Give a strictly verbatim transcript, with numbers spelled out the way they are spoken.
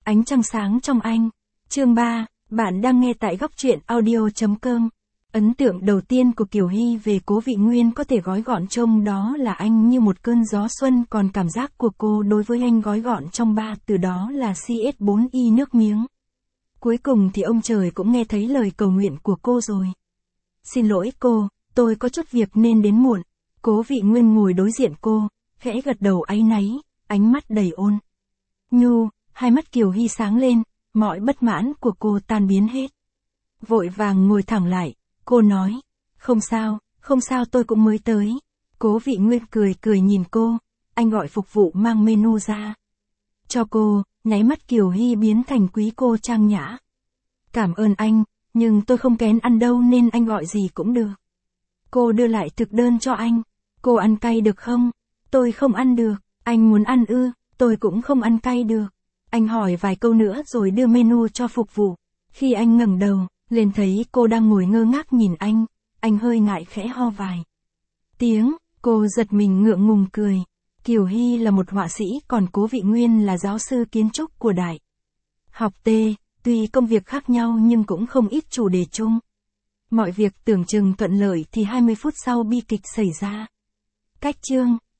Ánh trăng sáng trong anh. Chương ba, bạn đang nghe tại góc truyện audio chấm com. Ấn tượng đầu tiên của Kiều Hy về Cố Vị Nguyên có thể gói gọn trong đó là anh như một cơn gió xuân, còn cảm giác của cô đối với anh gói gọn trong ba từ đó là C S bốn Y nước miếng. Cuối cùng thì ông trời cũng nghe thấy lời cầu nguyện của cô rồi. Xin lỗi cô, tôi có chút việc nên đến muộn. Cố Vị Nguyên ngồi đối diện cô, khẽ gật đầu áy náy, ánh mắt đầy ôn nhu. Hai mắt Kiều Hy sáng lên, mọi bất mãn của cô tan biến hết. Vội vàng ngồi thẳng lại, cô nói, không sao, không sao tôi cũng mới tới. Cố Vị Nguyên cười cười nhìn cô, anh gọi phục vụ mang menu ra cho cô, nháy mắt Kiều Hy biến thành quý cô trang nhã. Cảm ơn anh, nhưng tôi không kén ăn đâu nên anh gọi gì cũng được. Cô đưa lại thực đơn cho anh, cô ăn cay được không? Tôi không ăn được, anh muốn ăn ư, tôi cũng không ăn cay được. Anh hỏi vài câu nữa rồi đưa menu cho phục vụ. Khi anh ngẩng đầu lên thấy cô đang ngồi ngơ ngác nhìn anh, anh hơi ngại khẽ ho vài tiếng, cô giật mình ngượng ngùng cười. Kiều Hy là một họa sĩ, còn Cố Vị Nguyên là giáo sư kiến trúc của Đại học T, tuy công việc khác nhau nhưng cũng không ít chủ đề chung. Mọi việc tưởng chừng thuận lợi thì hai mươi phút sau bi kịch xảy ra. Cách chương